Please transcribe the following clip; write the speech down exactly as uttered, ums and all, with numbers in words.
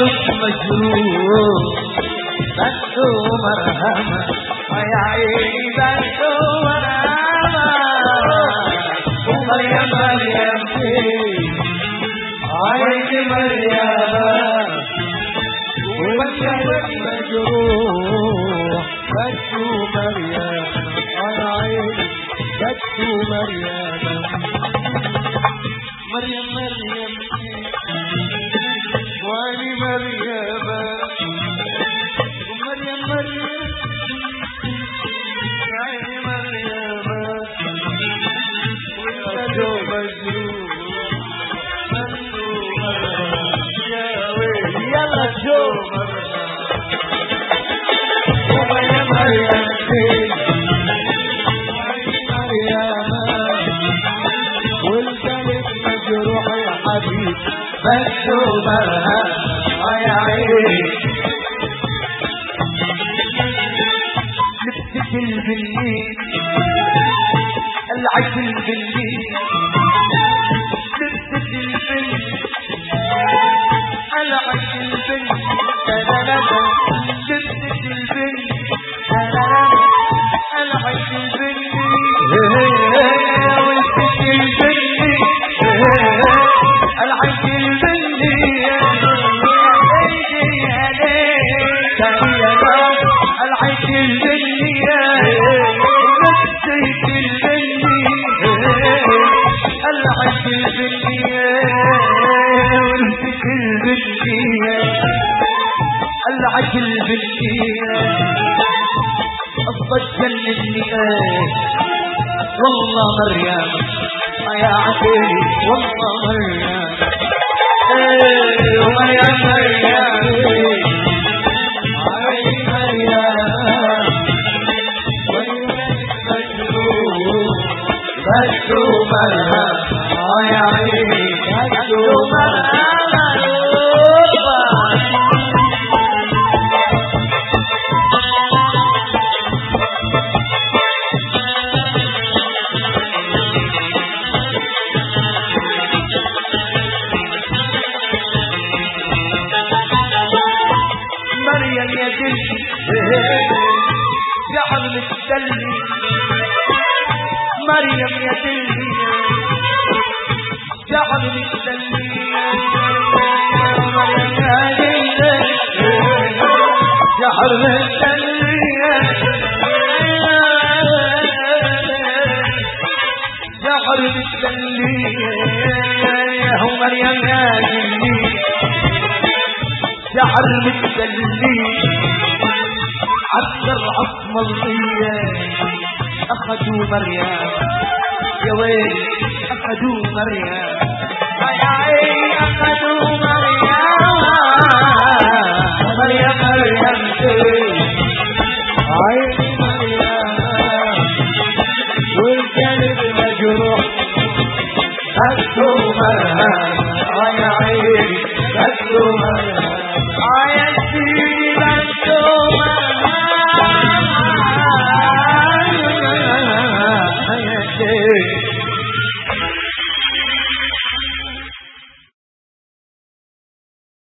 قلبك مجروح بدو مرهمة يا عيني بدو مرهمة ومريم مريم عيني مريم وقلبك مجروح بدو مريم يا عيني بدو مريم مريم مريم واني مريم ومريم مريم يا عيني مريم وانت جو مجروح يا ويلي يلا جو ومريم مريم والقلب مجروح يا حبيب بدو مرهم يا عيني لبست البنين العجل بالليل لبست البنين العجل بالليل لبست البنين العجل بالليل ولبست البنين العجل بالليل العجل بالليل نسيت البني العجل بالليل ونسيت البني العجل بالليل الضجل النئاس والله مريم يا عقلي والله مريم مريم مريم بدو مرهم يا عيني بدو مرهم مريم يا جلدي يا حبل الدلي مريم يا دلي يا حبيبي دلي مريم يا دلي يا حبيبي دلي يا حبيبي دلي يا هو مريم يا دلي يا حبيبي دلي عسكر عصم الضية أخذوا مريم يا ويل أخذوا مريم يا عيني أخذوا مريم مريم مريم عيني مريم والقلب مجروح أخذوا مريم